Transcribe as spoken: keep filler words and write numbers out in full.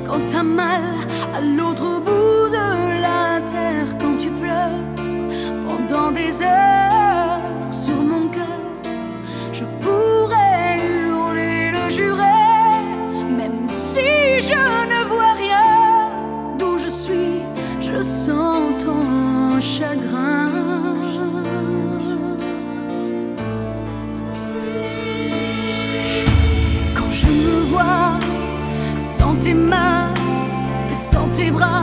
quand t'as mal à l'autre bout de la terre, quand tu pleures pendant des heures sur mon cœur. Je pourrais hurler, le jurer, même si je ne vois rien. D'où je suis, je sens ton chagrin. Quand je me vois sans tes mains, sans tes bras,